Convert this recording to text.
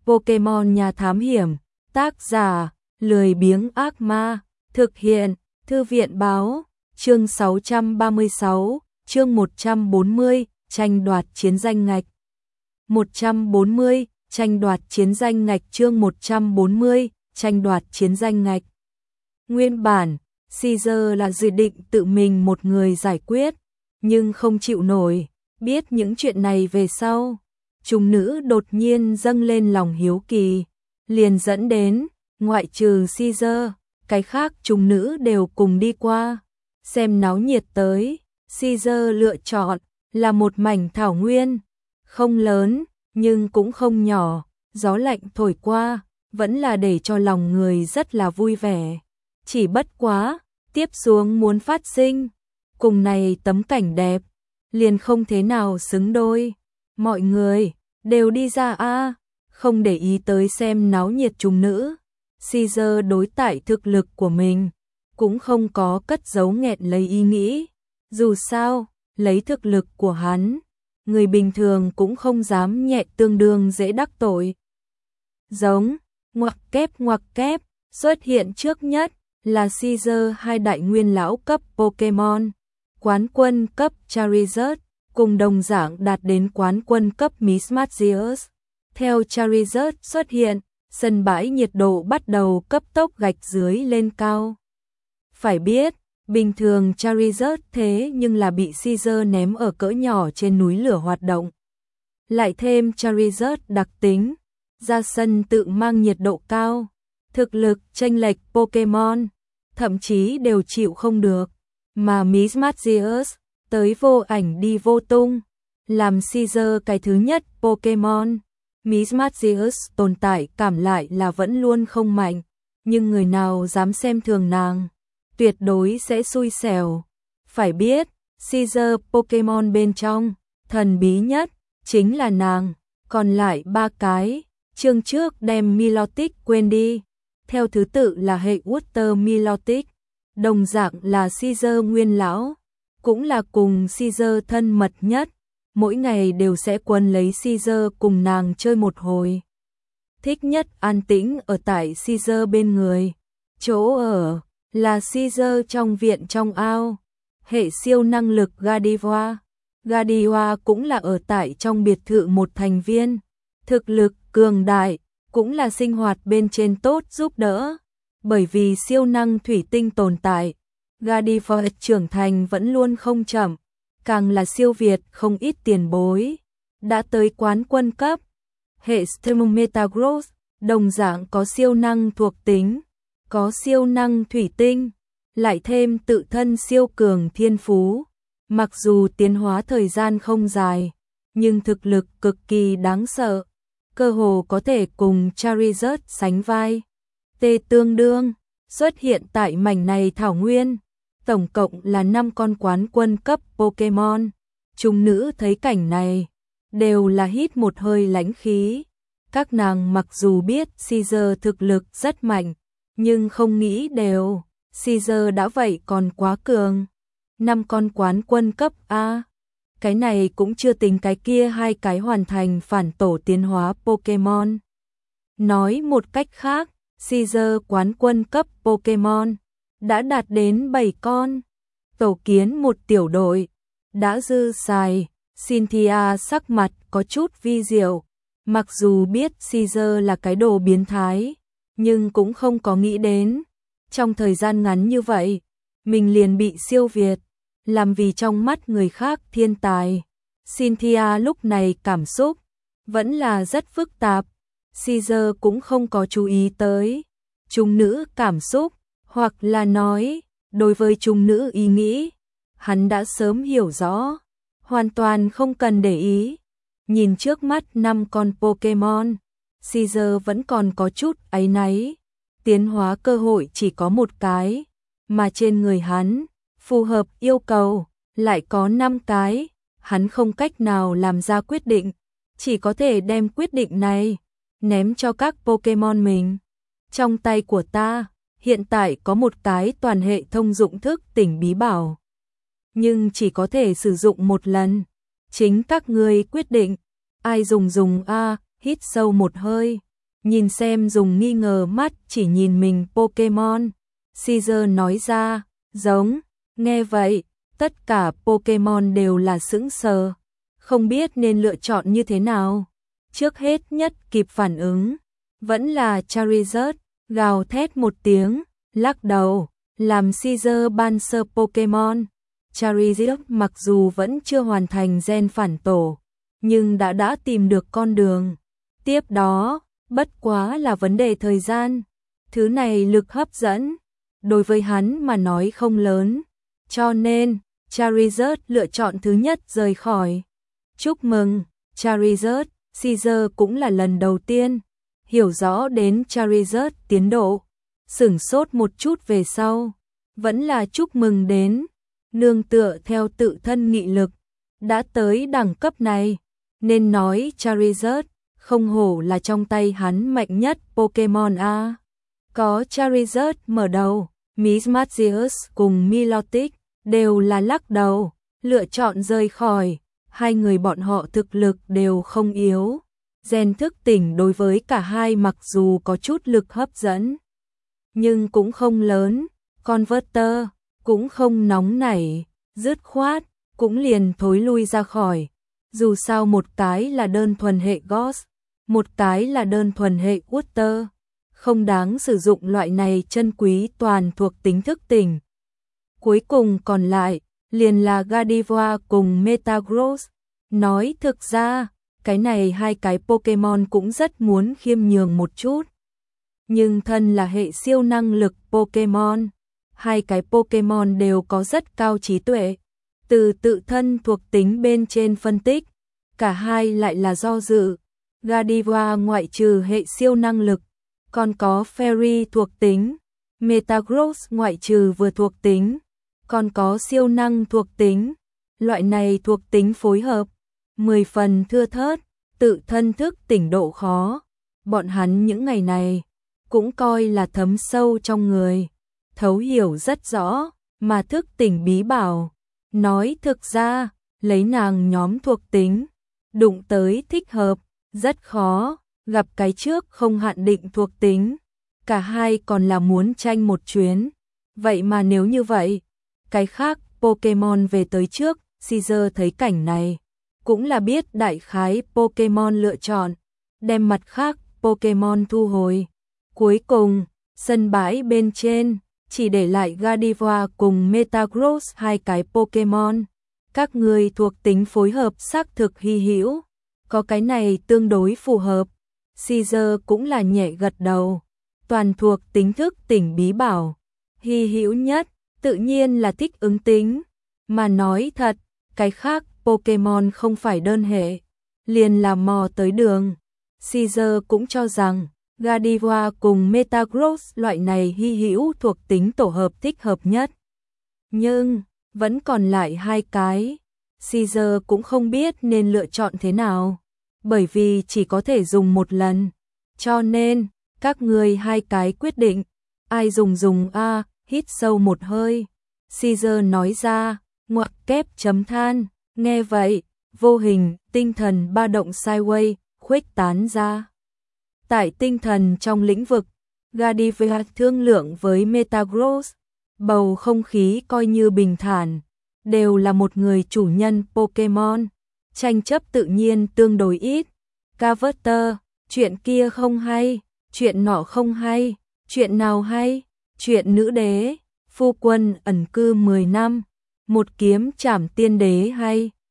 Pokemon nhà thám hiểm, tác giả, lười biếng ác ma, thực hiện, thư viện báo, chương 636, chương 140, tranh đoạt chiến danh ngạch. 140, tranh đoạt chiến danh ngạch chương 140, tranh đoạt chiến danh ngạch. Nguyên bản, Caesar là dự định tự mình một người giải quyết, nhưng không chịu nổi, biết những chuyện này về sau. Trùng nữ đột nhiên dâng lên lòng hiếu kỳ, liền dẫn đến, ngoại trừ Caesar, cái khác trùng nữ đều cùng đi qua. Xem náo nhiệt tới, Caesar lựa chọn là một mảnh thảo nguyên, không lớn, nhưng cũng không nhỏ, gió lạnh thổi qua, vẫn là để cho lòng người rất là vui vẻ. Chỉ bất quá, tiếp xuống muốn phát sinh, cùng này tấm cảnh đẹp, liền không thế nào xứng đôi. Mọi người đều đi ra không để ý tới xem náo nhiệt trùng nữ. Caesar đối tại thực lực của mình, cũng không có cất giấu nghẹn lấy ý nghĩ. Dù sao, lấy thực lực của hắn, người bình thường cũng không dám nhẹ tương đương dễ đắc tội. Giống, ngoặc kép, xuất hiện trước nhất là Caesar hai đại nguyên lão cấp Pokemon, quán quân cấp Charizard, cùng đồng dạng đạt đến quán quân cấp Mismagius. Theo Charizard xuất hiện, sân bãi nhiệt độ bắt đầu cấp tốc gạch dưới lên cao. Phải biết, bình thường Charizard thế nhưng là bị Caesar ném ở cỡ nhỏ trên núi lửa hoạt động. Lại thêm Charizard đặc tính, ra sân tự mang nhiệt độ cao, thực lực chênh lệch Pokemon, thậm chí đều chịu không được. Mà Mismagius, tới vô ảnh đi vô tung, làm Caesar cái thứ nhất Pokemon. Mismagius tồn tại cảm lại là vẫn luôn không mạnh, nhưng người nào dám xem thường nàng, tuyệt đối sẽ xui xẻo. Phải biết, Caesar Pokemon bên trong, thần bí nhất, chính là nàng, còn lại ba cái, chương trước đem Milotic quên đi. Theo thứ tự là hệ Water Milotic, đồng dạng là Caesar nguyên lão, cũng là cùng Caesar thân mật nhất, mỗi ngày đều sẽ quấn lấy Caesar cùng nàng chơi một hồi. Thích nhất an tĩnh ở tại Caesar bên người, chỗ ở là Caesar trong viện trong ao. Hệ siêu năng lực Gardevoir, Gardevoir cũng là ở tại trong biệt thự một thành viên, thực lực cường đại, cũng là sinh hoạt bên trên tốt giúp đỡ. Bởi vì siêu năng thủy tinh tồn tại, Gardevoir trưởng thành vẫn luôn không chậm, càng là siêu việt không ít tiền bối, đã tới quán quân cấp. Hệ Storm Metagross, đồng dạng có siêu năng thuộc tính, có siêu năng thủy tinh, lại thêm tự thân siêu cường thiên phú. Mặc dù tiến hóa thời gian không dài, nhưng thực lực cực kỳ đáng sợ, cơ hồ có thể cùng Charizard sánh vai. Tê tương đương, xuất hiện tại mảnh này thảo nguyên, tổng cộng là 5 con quán quân cấp Pokemon. Chúng nữ thấy cảnh này, đều là hít một hơi lãnh khí. Các nàng mặc dù biết Caesar thực lực rất mạnh, nhưng không nghĩ đều, Caesar đã vậy còn quá cường. 5 con quán quân cấp A. Cái này cũng chưa tính cái kia hai cái hoàn thành phản tổ tiến hóa Pokemon. Nói một cách khác, Caesar quán quân cấp Pokemon đã đạt đến 7 con. Tổ kiến một tiểu đội, đã dư xài. Cynthia sắc mặt có chút vi diệu, mặc dù biết Caesar là cái đồ biến thái, nhưng cũng không có nghĩ đến, trong thời gian ngắn như vậy, mình liền bị siêu việt, làm vì trong mắt người khác thiên tài. Cynthia lúc này cảm xúc vẫn là rất phức tạp, Caesar cũng không có chú ý tới chúng nữ cảm xúc, hoặc là nói, đối với chúng nữ ý nghĩ, hắn đã sớm hiểu rõ, hoàn toàn không cần để ý. Nhìn trước mắt 5 con Pokemon, Caesar vẫn còn có chút áy náy, tiến hóa cơ hội chỉ có một cái, mà trên người hắn, phù hợp yêu cầu, lại có 5 cái, hắn không cách nào làm ra quyết định, chỉ có thể đem quyết định này ném cho các Pokemon mình. Trong tay của ta, hiện tại có một cái toàn hệ thông dụng thức tỉnh bí bảo, nhưng chỉ có thể sử dụng một lần, chính các ngươi quyết định, ai dùng hít sâu một hơi, Nhìn xem dùng nghi ngờ mắt chỉ nhìn mình Pokemon. Caesar nói ra, giống. Nghe vậy, tất cả Pokemon đều là sững sờ, không biết nên lựa chọn như thế nào. Trước hết nhất kịp phản ứng, vẫn là Charizard, gào thét một tiếng, lắc đầu, làm Caesar ban sơ Pokemon. Charizard mặc dù vẫn chưa hoàn thành gen phản tổ, nhưng đã tìm được con đường. Tiếp đó, bất quá là vấn đề thời gian. Thứ này lực hấp dẫn, đối với hắn mà nói không lớn, cho nên Charizard lựa chọn thứ nhất rời khỏi. Chúc mừng, Charizard, Caesar cũng là lần đầu tiên hiểu rõ đến Charizard tiến độ. Sửng sốt một chút về sau, vẫn là chúc mừng đến, nương tựa theo tự thân nghị lực, đã tới đẳng cấp này, nên nói Charizard không hổ là trong tay hắn mạnh nhất Pokemon a. Có Charizard mở đầu, Mismagius cùng Milotic đều là lắc đầu, lựa chọn rời khỏi. Hai người bọn họ thực lực đều không yếu. Gen thức tỉnh đối với cả hai mặc dù có chút lực hấp dẫn, nhưng cũng không lớn. Converter cũng không nóng nảy, dứt khoát, cũng liền thối lui ra khỏi. Dù sao một cái là đơn thuần hệ Ghost, một cái là đơn thuần hệ Water, không đáng sử dụng loại này chân quý toàn thuộc tính thức tỉnh. Cuối cùng còn lại, liền là Gardevoir cùng Metagross. Nói thực ra, cái này hai cái Pokemon cũng rất muốn khiêm nhường một chút. Nhưng thân là hệ siêu năng lực Pokemon, hai cái Pokemon đều có rất cao trí tuệ. Từ tự thân thuộc tính bên trên phân tích, cả hai lại là do dự. Gardevoir ngoại trừ hệ siêu năng lực, còn có Fairy thuộc tính. Metagross ngoại trừ vừa thuộc tính, còn có siêu năng thuộc tính. Loại này thuộc tính phối hợp 10 phần thưa thớt, tự thân thức tỉnh độ khó. Bọn hắn những ngày này cũng coi là thấm sâu trong người, thấu hiểu rất rõ, mà thức tỉnh bí bảo. Nói thực ra, lấy nàng nhóm thuộc tính, đụng tới thích hợp, rất khó, gặp cái trước không hạn định thuộc tính. Cả hai còn là muốn tranh một chuyến. Vậy mà nếu như vậy, cái khác Pokemon về tới trước. Caesar thấy cảnh này, cũng là biết đại khái Pokemon lựa chọn, đem mặt khác Pokemon thu hồi. Cuối cùng, sân bãi bên trên, chỉ để lại Gardevoir cùng Metagross hai cái Pokemon. Các người thuộc tính phối hợp xác thực hy hữu, có cái này tương đối phù hợp. Caesar cũng là nhẹ gật đầu, toàn thuộc tính thức tỉnh bí bảo. Hy hữu nhất, tự nhiên là thích ứng tính, mà nói thật, cái khác Pokemon không phải đơn hệ, liền là mò tới đường. Caesar cũng cho rằng Gardevoir cùng Metagross loại này hy hữu thuộc tính tổ hợp thích hợp nhất. Nhưng, vẫn còn lại hai cái. Caesar cũng không biết nên lựa chọn thế nào, bởi vì chỉ có thể dùng một lần. Cho nên, các người hai cái quyết định, ai dùng a. Hít sâu một hơi. Caesar nói ra, ngoặc kép chấm than. Nghe vậy, vô hình, tinh thần ba động sideway, khuếch tán ra. Tại tinh thần trong lĩnh vực, Gardevoir thương lượng với Metagross, bầu không khí coi như bình thản, đều là một người chủ nhân Pokemon, tranh chấp tự nhiên tương đối ít. Converter, chuyện kia không hay, chuyện nọ không hay, chuyện nào hay, chuyện nữ đế, phu quân ẩn cư 10 năm, một kiếm trảm tiên đế hay.